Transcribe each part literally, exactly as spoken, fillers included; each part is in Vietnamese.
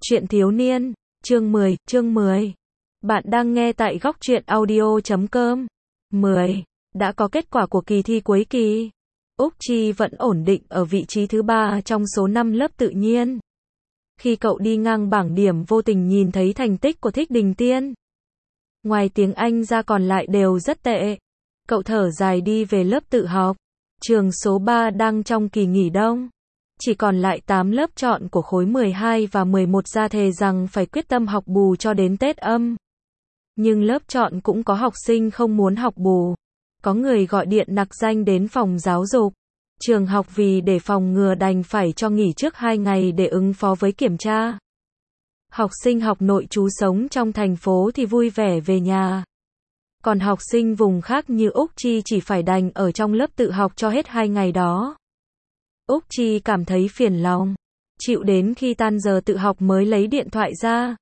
Truyện thiếu niên, chương mười, chương mười. Bạn đang nghe tại góc truyện audio chấm com. mười. Đã có kết quả của kỳ thi cuối kỳ. Úc Chi vẫn ổn định ở vị trí thứ ba trong số năm lớp tự nhiên. Khi cậu đi ngang bảng điểm vô tình nhìn thấy thành tích của Thích Đình Tiên. Ngoài tiếng Anh ra còn lại đều rất tệ. Cậu thở dài đi về lớp tự học. Trường số ba đang trong kỳ nghỉ đông. Chỉ còn lại tám lớp chọn của khối mười hai và mười một ra thề rằng phải quyết tâm học bù cho đến Tết âm. Nhưng lớp chọn cũng có học sinh không muốn học bù. Có người gọi điện nặc danh đến phòng giáo dục. Trường học vì để phòng ngừa đành phải cho nghỉ trước hai ngày để ứng phó với kiểm tra. Học sinh học nội trú sống trong thành phố thì vui vẻ về nhà. Còn học sinh vùng khác như Úc Chi chỉ phải đành ở trong lớp tự học cho hết hai ngày đó. Úc Chi cảm thấy phiền lòng, chịu đến khi tan giờ tự học mới lấy điện thoại ra.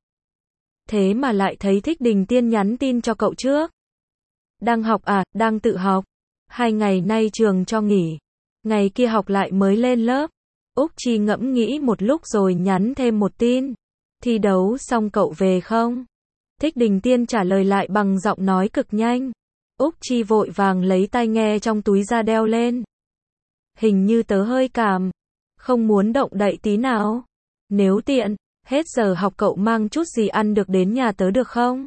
Thế mà lại thấy Thích Đình Tiên nhắn tin cho cậu trước. Đang học à, đang tự học. Hai ngày nay trường cho nghỉ. Ngày kia học lại mới lên lớp. Úc Chi ngẫm nghĩ một lúc rồi nhắn thêm một tin. Thi đấu xong cậu về không? Thích Đình Tiên trả lời lại bằng giọng nói cực nhanh. Úc Chi vội vàng lấy tai nghe trong túi ra đeo lên. Hình như tớ hơi cảm, không muốn động đậy tí nào. Nếu tiện, hết giờ học cậu mang chút gì ăn được đến nhà tớ được không?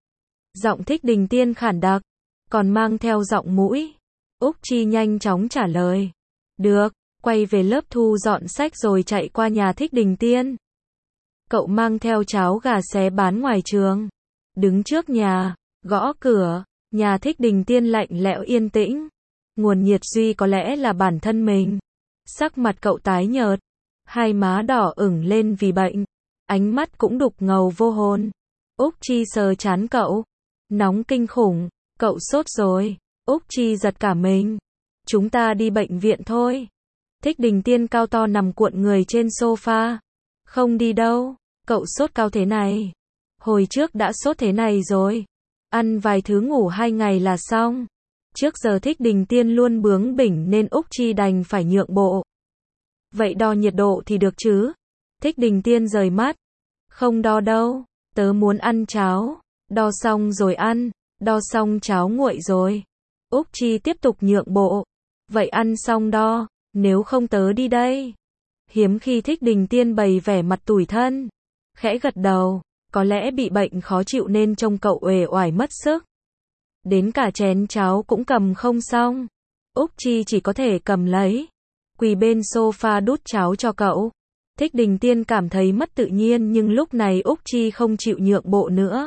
Giọng Thích Đình Tiên khản đặc, còn mang theo giọng mũi. Úc Chi nhanh chóng trả lời. Được, quay về lớp thu dọn sách rồi chạy qua nhà Thích Đình Tiên. Cậu mang theo cháo gà xé bán ngoài trường. Đứng trước nhà, gõ cửa, nhà Thích Đình Tiên lạnh lẽo yên tĩnh. Nguồn nhiệt duy có lẽ là bản thân mình. Sắc mặt cậu tái nhợt, hai má đỏ ửng lên vì bệnh, ánh mắt cũng đục ngầu vô hồn. Úc Chi sờ trán cậu, nóng kinh khủng, cậu sốt rồi. Úc Chi giật cả mình. Chúng ta đi bệnh viện thôi. Thích Đình Tiên cao to nằm cuộn người trên sofa. Không đi đâu, cậu sốt cao thế này. Hồi trước đã sốt thế này rồi. Ăn vài thứ ngủ hai ngày là xong. Trước giờ Thích Đình Tiên luôn bướng bỉnh nên Úc Chi đành phải nhượng bộ. Vậy đo nhiệt độ thì được chứ? Thích Đình Tiên rời mắt. Không đo đâu, tớ muốn ăn cháo. Đo xong rồi ăn, đo xong cháo nguội rồi. Úc Chi tiếp tục nhượng bộ. Vậy ăn xong đo, nếu không tớ đi đây. Hiếm khi Thích Đình Tiên bày vẻ mặt tủi thân. Khẽ gật đầu, có lẽ bị bệnh khó chịu nên trông cậu uể oải mất sức. Đến cả chén cháo cũng cầm không xong. Úc Chi chỉ có thể cầm lấy. Quỳ bên sofa đút cháo cho cậu. Thích Đình Tiên cảm thấy mất tự nhiên nhưng lúc này Úc Chi không chịu nhượng bộ nữa.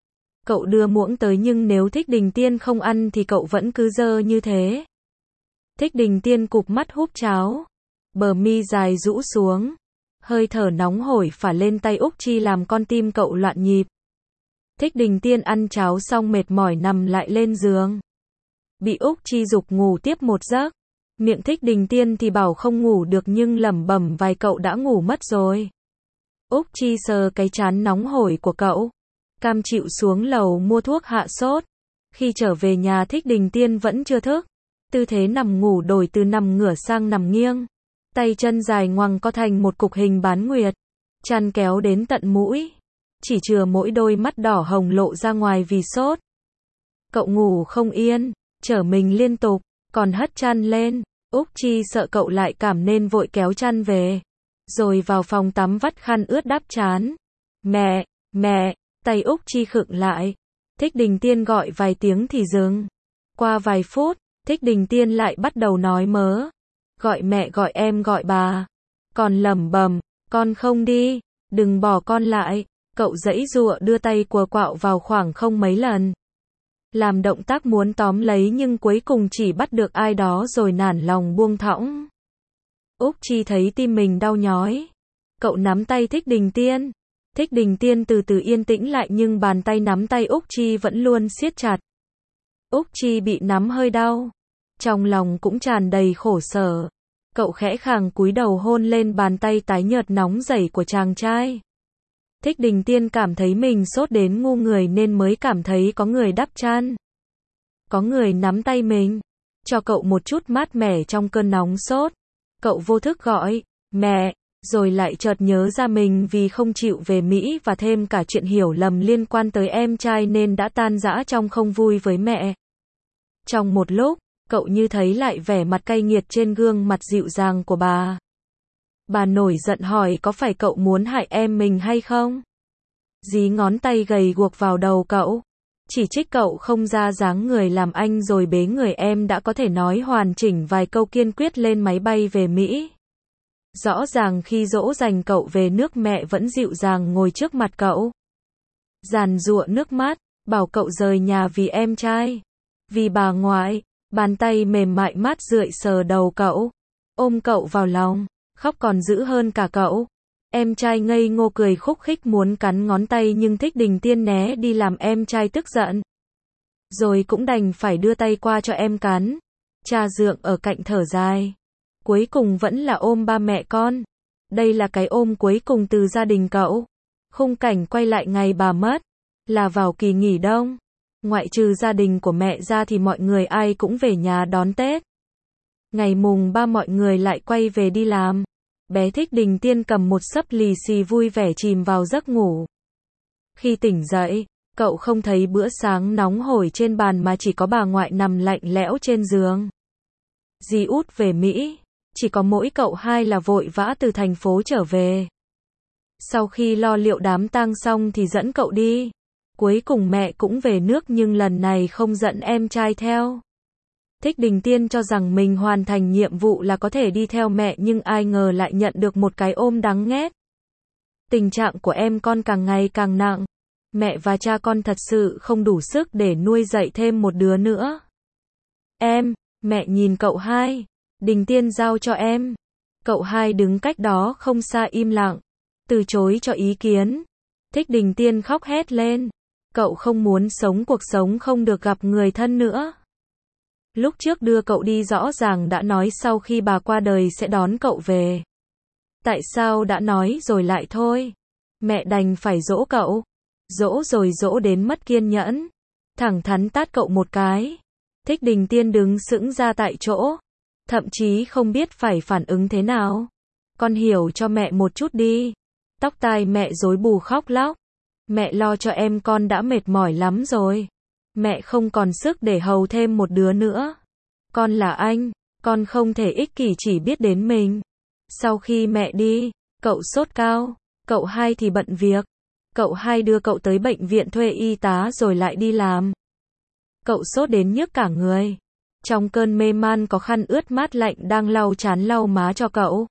Cậu đưa muỗng tới nhưng nếu Thích Đình Tiên không ăn thì cậu vẫn cứ dơ như thế. Thích Đình Tiên cụp mắt húp cháo. Bờ mi dài rũ xuống. Hơi thở nóng hổi phả lên tay Úc Chi làm con tim cậu loạn nhịp. Thích Đình Tiên ăn cháo xong mệt mỏi nằm lại lên giường. Bị Úc Chi giục ngủ tiếp một giấc. Miệng Thích Đình Tiên thì bảo không ngủ được nhưng lẩm bẩm vài cậu đã ngủ mất rồi. Úc Chi sờ cái trán nóng hổi của cậu. Cam chịu xuống lầu mua thuốc hạ sốt. Khi trở về nhà Thích Đình Tiên vẫn chưa thức. Tư thế nằm ngủ đổi từ nằm ngửa sang nằm nghiêng. Tay chân dài ngoằng co thành một cục hình bán nguyệt. Chăn kéo đến tận mũi. Chỉ chừa mỗi đôi mắt đỏ hồng lộ ra ngoài vì sốt. Cậu ngủ không yên, trở mình liên tục, còn hất chăn lên. Úc Chi sợ cậu lại cảm nên vội kéo chăn về. Rồi vào phòng tắm vắt khăn ướt đắp trán. Mẹ, mẹ, tay Úc Chi khựng lại. Thích Đình Tiên gọi vài tiếng thì dừng. Qua vài phút, Thích Đình Tiên lại bắt đầu nói mớ. Gọi mẹ gọi em gọi bà. Còn lẩm bẩm, con không đi, đừng bỏ con lại. Cậu giãy giụa đưa tay quờ quạo vào khoảng không mấy lần. Làm động tác muốn tóm lấy nhưng cuối cùng chỉ bắt được ai đó rồi nản lòng buông thõng. Úc Chi thấy tim mình đau nhói. Cậu nắm tay Thích Đình Tiên. Thích Đình Tiên từ từ yên tĩnh lại nhưng bàn tay nắm tay Úc Chi vẫn luôn siết chặt. Úc Chi bị nắm hơi đau. Trong lòng cũng tràn đầy khổ sở. Cậu khẽ khàng cúi đầu hôn lên bàn tay tái nhợt nóng rẩy của chàng trai. Thích Đình Tiên cảm thấy mình sốt đến ngu người nên mới cảm thấy có người đắp chăn. Có người nắm tay mình, cho cậu một chút mát mẻ trong cơn nóng sốt. Cậu vô thức gọi, mẹ, Rồi lại chợt nhớ ra mình vì không chịu về Mỹ và thêm cả chuyện hiểu lầm liên quan tới em trai nên đã tan rã trong không vui với mẹ. Trong một lúc, cậu như thấy lại vẻ mặt cay nghiệt trên gương mặt dịu dàng của bà. Bà nổi giận hỏi có phải cậu muốn hại em mình hay không? Dí ngón tay gầy guộc vào đầu cậu. Chỉ trích cậu không ra dáng người làm anh rồi bế người em đã có thể nói hoàn chỉnh vài câu kiên quyết lên máy bay về Mỹ. Rõ ràng khi dỗ dành cậu về nước mẹ vẫn dịu dàng ngồi trước mặt cậu. Giàn giụa nước mắt, bảo cậu rời nhà vì em trai. Vì bà ngoại, bàn tay mềm mại mát rượi sờ đầu cậu. Ôm cậu vào lòng, khóc còn dữ hơn cả cậu. Em trai ngây ngô cười khúc khích muốn cắn ngón tay nhưng Thích Đình Tiên né đi làm em trai tức giận. Rồi cũng đành phải đưa tay qua cho em cắn. Cha dượng ở cạnh thở dài. Cuối cùng vẫn là ôm ba mẹ con. Đây là cái ôm cuối cùng từ gia đình cậu. Khung cảnh quay lại ngày bà mất. Là vào kỳ nghỉ đông. Ngoại trừ gia đình của mẹ ra thì mọi người ai cũng về nhà đón Tết. Ngày mùng ba mọi người lại quay về đi làm. Bé Thích Đình Tiên cầm một xấp lì xì vui vẻ chìm vào giấc ngủ. Khi tỉnh dậy, cậu không thấy bữa sáng nóng hổi trên bàn mà chỉ có bà ngoại nằm lạnh lẽo trên giường. Dì út về Mỹ, chỉ có mỗi cậu hai là vội vã từ thành phố trở về. Sau khi lo liệu đám tang xong thì dẫn cậu đi. Cuối cùng mẹ cũng về nước nhưng lần này không dẫn em trai theo. Thích Đình Tiên cho rằng mình hoàn thành nhiệm vụ là có thể đi theo mẹ nhưng ai ngờ lại nhận được một cái ôm đắng nghét. Tình trạng của em con càng ngày càng nặng. Mẹ và cha con thật sự không đủ sức để nuôi dạy thêm một đứa nữa. Em, mẹ nhìn cậu hai. Đình Tiên giao cho em. Cậu hai đứng cách đó không xa im lặng. Từ chối cho ý kiến. Thích Đình Tiên khóc hét lên. Cậu không muốn sống cuộc sống không được gặp người thân nữa. Lúc trước đưa cậu đi rõ ràng đã nói sau khi bà qua đời sẽ đón cậu về. Tại sao đã nói rồi lại thôi? Mẹ đành phải dỗ cậu. Dỗ rồi dỗ đến mất kiên nhẫn. Thẳng thắn tát cậu một cái. Thích Đình Tiên đứng sững ra tại chỗ. Thậm chí không biết phải phản ứng thế nào. Con hiểu cho mẹ một chút đi. Tóc tai mẹ rối bù khóc lóc. Mẹ lo cho em con đã mệt mỏi lắm rồi. Mẹ không còn sức để hầu thêm một đứa nữa. Con là anh, con không thể ích kỷ chỉ biết đến mình. Sau khi mẹ đi, cậu sốt cao, cậu hai thì bận việc. Cậu hai đưa cậu tới bệnh viện thuê y tá rồi lại đi làm. Cậu sốt đến nhức cả người. Trong cơn mê man có khăn ướt mát lạnh đang lau trán lau má cho cậu.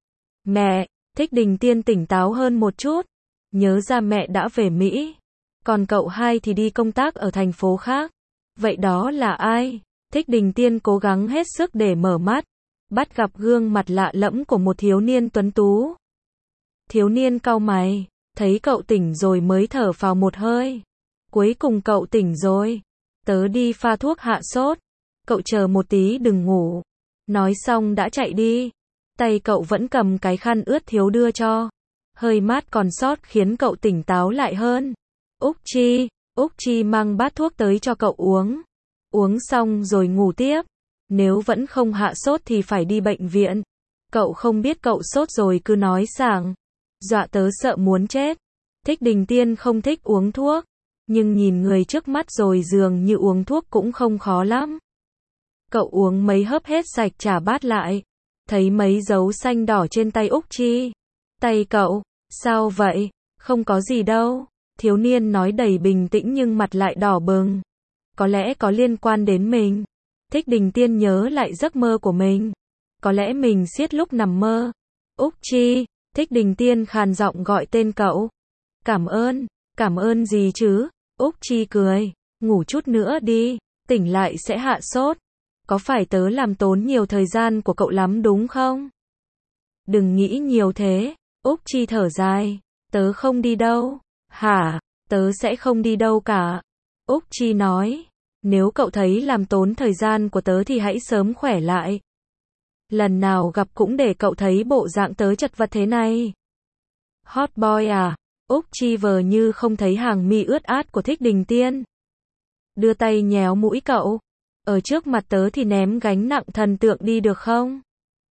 Mẹ, Thích Đình Tiên tỉnh táo hơn một chút. Nhớ ra mẹ đã về Mỹ. Còn cậu hai thì đi công tác ở thành phố khác. Vậy đó là ai? Thích Đình Tiên cố gắng hết sức để mở mắt. Bắt gặp gương mặt lạ lẫm của một thiếu niên tuấn tú. Thiếu niên cau mày. Thấy cậu tỉnh rồi mới thở phào một hơi. Cuối cùng cậu tỉnh rồi. Tớ đi pha thuốc hạ sốt. Cậu chờ một tí đừng ngủ. Nói xong đã chạy đi. Tay cậu vẫn cầm cái khăn ướt thiếu đưa cho. Hơi mát còn sót khiến cậu tỉnh táo lại hơn. Úc Chi, Úc Chi mang bát thuốc tới cho cậu uống. Uống xong rồi ngủ tiếp. Nếu vẫn không hạ sốt thì phải đi bệnh viện. Cậu không biết cậu sốt rồi cứ nói sảng. Dọa tớ sợ muốn chết. Thích Đình Tiên không thích uống thuốc. Nhưng nhìn người trước mắt rồi dường như uống thuốc cũng không khó lắm. Cậu uống mấy hớp hết sạch trả bát lại. Thấy mấy dấu xanh đỏ trên tay Úc Chi. Tay cậu, sao vậy? Không có gì đâu. Thiếu niên nói đầy bình tĩnh nhưng mặt lại đỏ bừng. Có lẽ có liên quan đến mình. Thích Đình Tiên nhớ lại giấc mơ của mình. Có lẽ mình siết lúc nằm mơ. Úc Chi, Thích Đình Tiên khàn giọng gọi tên cậu. Cảm ơn, cảm ơn gì chứ? Úc Chi cười. Ngủ chút nữa đi, tỉnh lại sẽ hạ sốt. Có phải tớ làm tốn nhiều thời gian của cậu lắm đúng không? Đừng nghĩ nhiều thế. Úc Chi thở dài. Tớ không đi đâu. Hả? Tớ sẽ không đi đâu cả. Úc Chi nói. Nếu cậu thấy làm tốn thời gian của tớ thì hãy sớm khỏe lại. Lần nào gặp cũng để cậu thấy bộ dạng tớ chật vật thế này. Hot boy à? Úc Chi vờ như không thấy hàng mi ướt át của Thích Đình Tiên. Đưa tay nhéo mũi cậu. Ở trước mặt tớ thì ném gánh nặng thần tượng đi được không?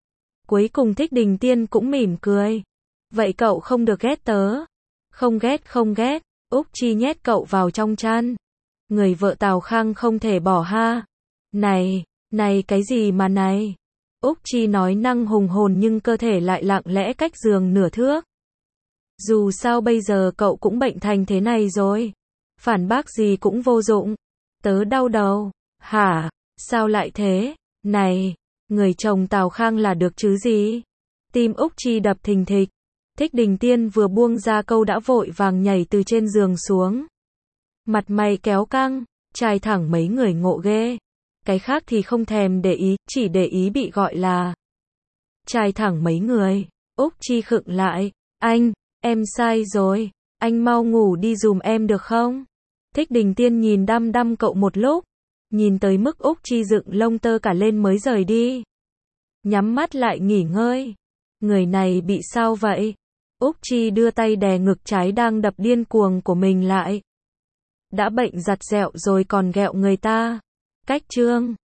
cuối cùng Thích Đình Tiên cũng mỉm cười. Vậy cậu không được ghét tớ. Không ghét không ghét, Úc Chi nhét cậu vào trong chăn. Người vợ Tào Khang không thể bỏ ha. Này, này cái gì mà này? Úc Chi nói năng hùng hồn nhưng cơ thể lại lặng lẽ cách giường nửa thước. Dù sao bây giờ cậu cũng bệnh thành thế này rồi. Phản bác gì cũng vô dụng. Tớ đau đầu. Hả? Sao lại thế? Này, người chồng Tào Khang là được chứ gì? Tim Úc Chi đập thình thịch. Thích Đình Tiên vừa buông ra câu đã vội vàng nhảy từ trên giường xuống. Mặt mày kéo căng, trai thẳng mấy người ngộ ghê. Cái khác thì không thèm để ý, chỉ để ý bị gọi là trai thẳng mấy người. Úc Chi khựng lại. Anh, em sai rồi. Anh mau ngủ đi dùm em được không? Thích Đình Tiên nhìn đăm đăm cậu một lúc. Nhìn tới mức Úc Chi dựng lông tơ cả lên mới rời đi. Nhắm mắt lại nghỉ ngơi. Người này bị sao vậy? Úc Chi đưa tay đè ngực trái đang đập điên cuồng của mình lại. Đã bệnh giặt dẹo rồi còn ghẹo người ta. Cách chương